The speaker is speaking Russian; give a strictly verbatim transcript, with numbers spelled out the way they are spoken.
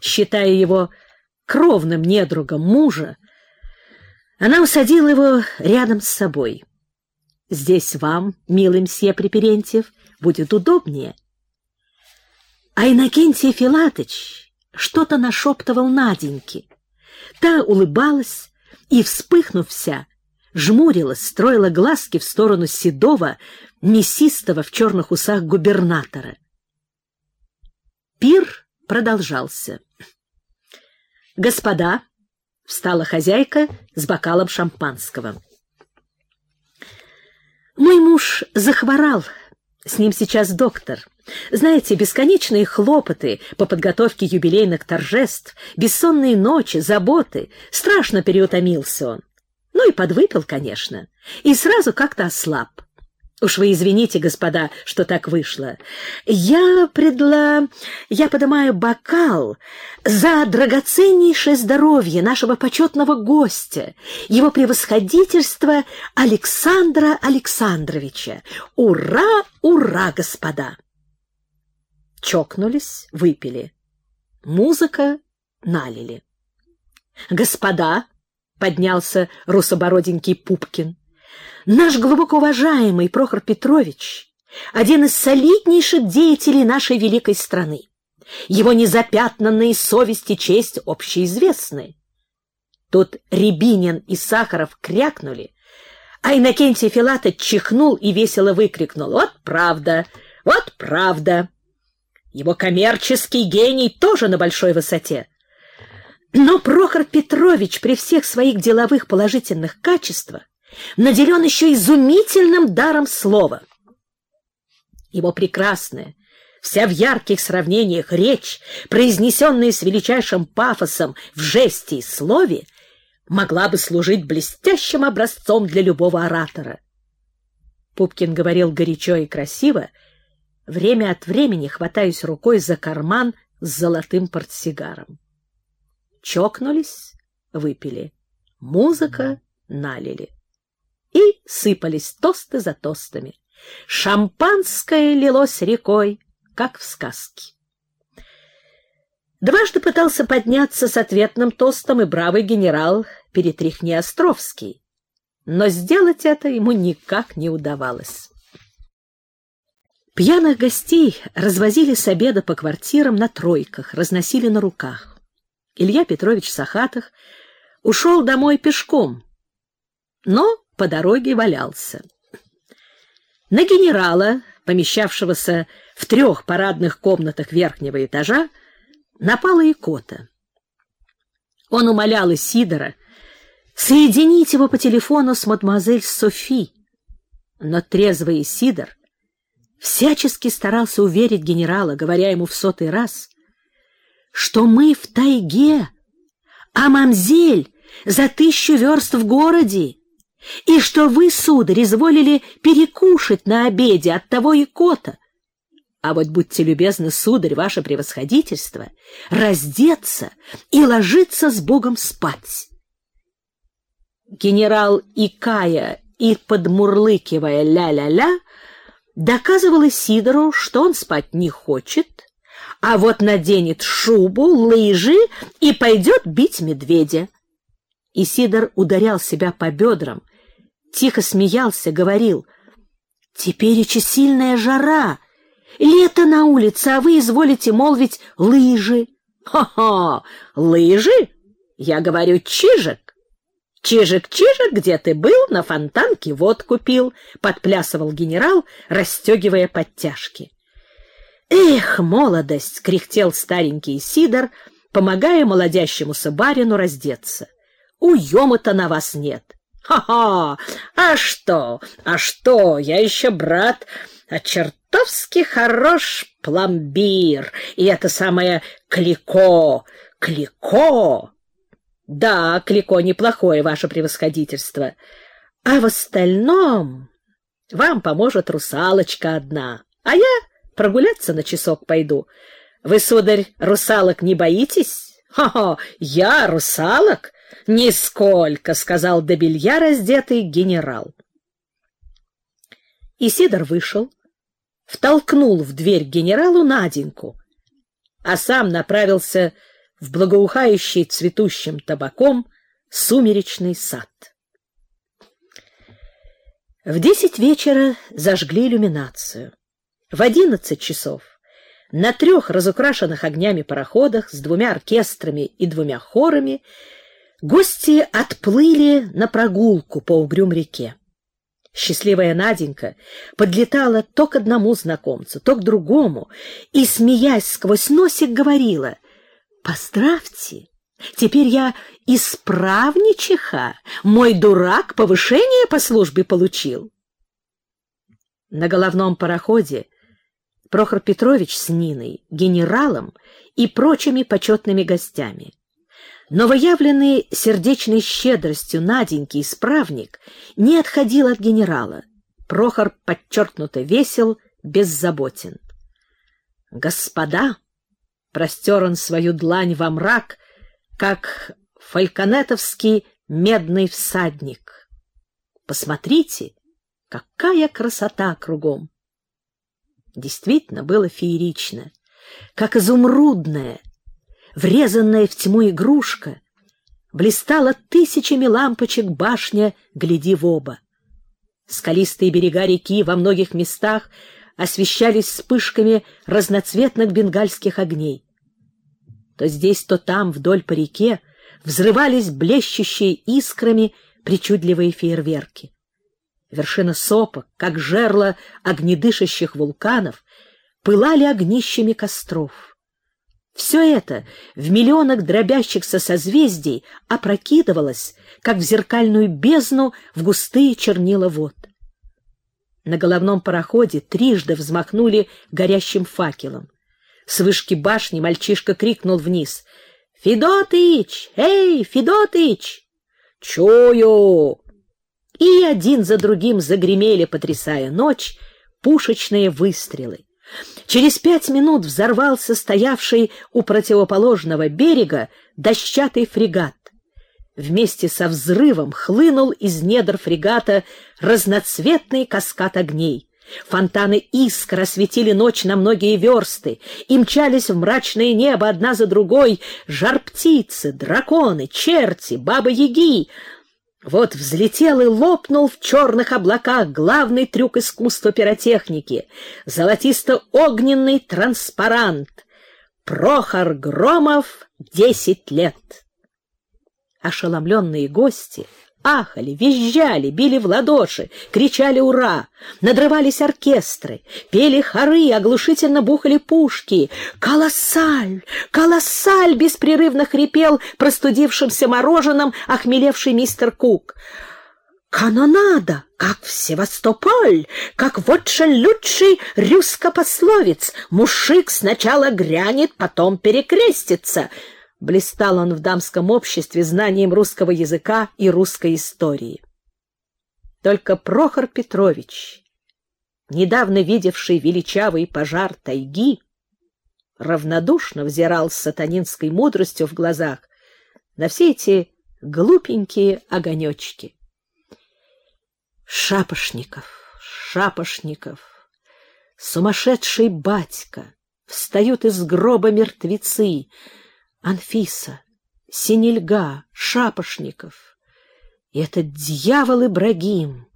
считая его кровным недругом мужа, она усадила его рядом с собой. «Здесь вам, милый мсье Преперентьев, будет удобнее». А Иннокентий Филатыч что-то нашептывал Наденьке. Та улыбалась и, вспыхнув вся, жмурилась, строила глазки в сторону седого, мясистого в черных усах губернатора. Пир продолжался. «Господа», — встала хозяйка с бокалом шампанского, — «мой муж захворал, с ним сейчас доктор. Знаете, бесконечные хлопоты по подготовке юбилейных торжеств, бессонные ночи, заботы. Страшно переутомился он. Ну и подвыпил, конечно, и сразу как-то ослаб. Уж вы извините, господа, что так вышло. Я предла... Я поднимаю бокал за драгоценнейшее здоровье нашего почетного гостя, его превосходительства Александра Александровича. Ура, ура, господа!» Чокнулись, выпили. Музыка налили. «Господа!» — поднялся русобороденький Пупкин. «Наш глубоко уважаемый Прохор Петрович — один из солиднейших деятелей нашей великой страны. Его незапятнанные совесть и честь общеизвестны». Тут Рябинин и Сахаров крякнули, а Иннокентий Филатыч чихнул и весело выкрикнул: «Вот правда, вот правда! Его коммерческий гений тоже на большой высоте. Но Прохор Петрович при всех своих деловых положительных качествах наделен еще изумительным даром слова. Его прекрасная, вся в ярких сравнениях речь, произнесенная с величайшим пафосом в жесте и слове, могла бы служить блестящим образцом для любого оратора». Пупкин говорил горячо и красиво, время от времени хватаясь рукой за карман с золотым портсигаром. Чокнулись, выпили. Музыка налили. И сыпались тосты за тостами. Шампанское лилось рекой, как в сказке. Дважды пытался подняться с ответным тостом и бравый генерал Перетряхни-Островский, но сделать это ему никак не удавалось. Пьяных гостей развозили с обеда по квартирам на тройках, разносили на руках. Илья Петрович Сахатых ушел домой пешком, но по дороге валялся. На генерала, помещавшегося в трех парадных комнатах верхнего этажа, напала икота. Он умолял Исидора соединить его по телефону с мадемуазель Софи, но трезвый Исидор всячески старался уверить генерала, говоря ему в сотый раз, что мы в тайге, а мамзель за тысячу верст в городе, и что вы, сударь, изволили перекушать на обеде, оттого икота. А вот будьте любезны, сударь, ваше превосходительство, раздеться и ложиться с Богом спать. Генерал, икая и подмурлыкивая ля-ля-ля, доказывал Исидору, что он спать не хочет, а вот наденет шубу, лыжи и пойдет бить медведя. Исидор ударял себя по бедрам, тихо смеялся, говорил: «Тепереча сильная жара, лето на улице, а вы изволите молвить лыжи». «Хо-хо! Лыжи? Я говорю, чижик. Чижик-чижик, где ты был? На Фонтанке водку пил», — подплясывал генерал, расстегивая подтяжки. «Эх, молодость!» — кряхтел старенький Исидор, помогая молодящемуся барину раздеться. «Уема-то на вас нет». «Ха-ха! А что? А что? Я еще, брат, а чертовски хорош пломбир, и это самое клико, клико». «Да, клико неплохое, ваше превосходительство. А в остальном вам поможет русалочка одна, а я прогуляться на часок пойду. Вы, сударь, русалок не боитесь?» «Ха-ха! Я русалок? Нисколько!» — сказал до белья раздетый генерал. Исидор вышел, втолкнул в дверь генералу Наденьку, а сам направился в благоухающий цветущим табаком сумеречный сад. В десять вечера зажгли иллюминацию. В одиннадцать часов на трех разукрашенных огнями пароходах с двумя оркестрами и двумя хорами гости отплыли на прогулку по Угрюм-реке. Счастливая Наденька подлетала то к одному знакомцу, то к другому и, смеясь сквозь носик, говорила: «Поздравьте, теперь я исправничиха, мой дурак повышение по службе получил». На головном пароходе Прохор Петрович с Ниной, генералом и прочими почетными гостями. Новоявленный сердечной щедростью Наденьки исправник не отходил от генерала. Прохор подчеркнуто весел, беззаботен. «Господа!» — простер он свою длань во мрак, как фальконетовский медный всадник. «Посмотрите, какая красота кругом!» Действительно, было феерично, как изумрудная, врезанная в тьму игрушка, блистала тысячами лампочек башня «Гляди в оба». Скалистые берега реки во многих местах освещались вспышками разноцветных бенгальских огней. То здесь, то там, вдоль по реке, взрывались блещущие искрами причудливые фейерверки. Вершины сопок, как жерла огнедышащих вулканов, пылали огнищами костров. Все это в миллионах дробящихся созвездий опрокидывалось, как в зеркальную бездну в густые чернила вод. На головном пароходе трижды взмахнули горящим факелом. С вышки башни мальчишка крикнул вниз: «Федотыч! Эй, Федотыч!» «Чую!» И один за другим загремели, потрясая ночь, пушечные выстрелы. Через пять минут взорвался стоявший у противоположного берега дощатый фрегат. Вместе со взрывом хлынул из недр фрегата разноцветный каскад огней. Фонтаны искр осветили ночь на многие версты, и мчались в мрачное небо одна за другой жар-птицы, драконы, черти, бабы-яги. Вот взлетел и лопнул в черных облаках главный трюк искусства пиротехники — золотисто-огненный транспарант «Прохор Громов, десять лет». Ошеломленные гости ахали, визжали, били в ладоши, кричали «Ура!», надрывались оркестры, пели хоры, оглушительно бухали пушки. «Колоссаль! Колоссаль!» — беспрерывно хрипел простудившимся мороженым охмелевший мистер Кук. «Канонада, как в Севастополь, как в очень-лучший рюско-пословиц. Мужик сначала грянет, потом перекрестится». Блистал он в дамском обществе знанием русского языка и русской истории. Только Прохор Петрович, недавно видевший величавый пожар тайги, равнодушно взирал с сатанинской мудростью в глазах на все эти глупенькие огонечки. Шапошников, Шапошников, сумасшедший батька, встают из гроба мертвецы, Анфиса, Синельга, Шапошников и этот дьявол Ибрагим.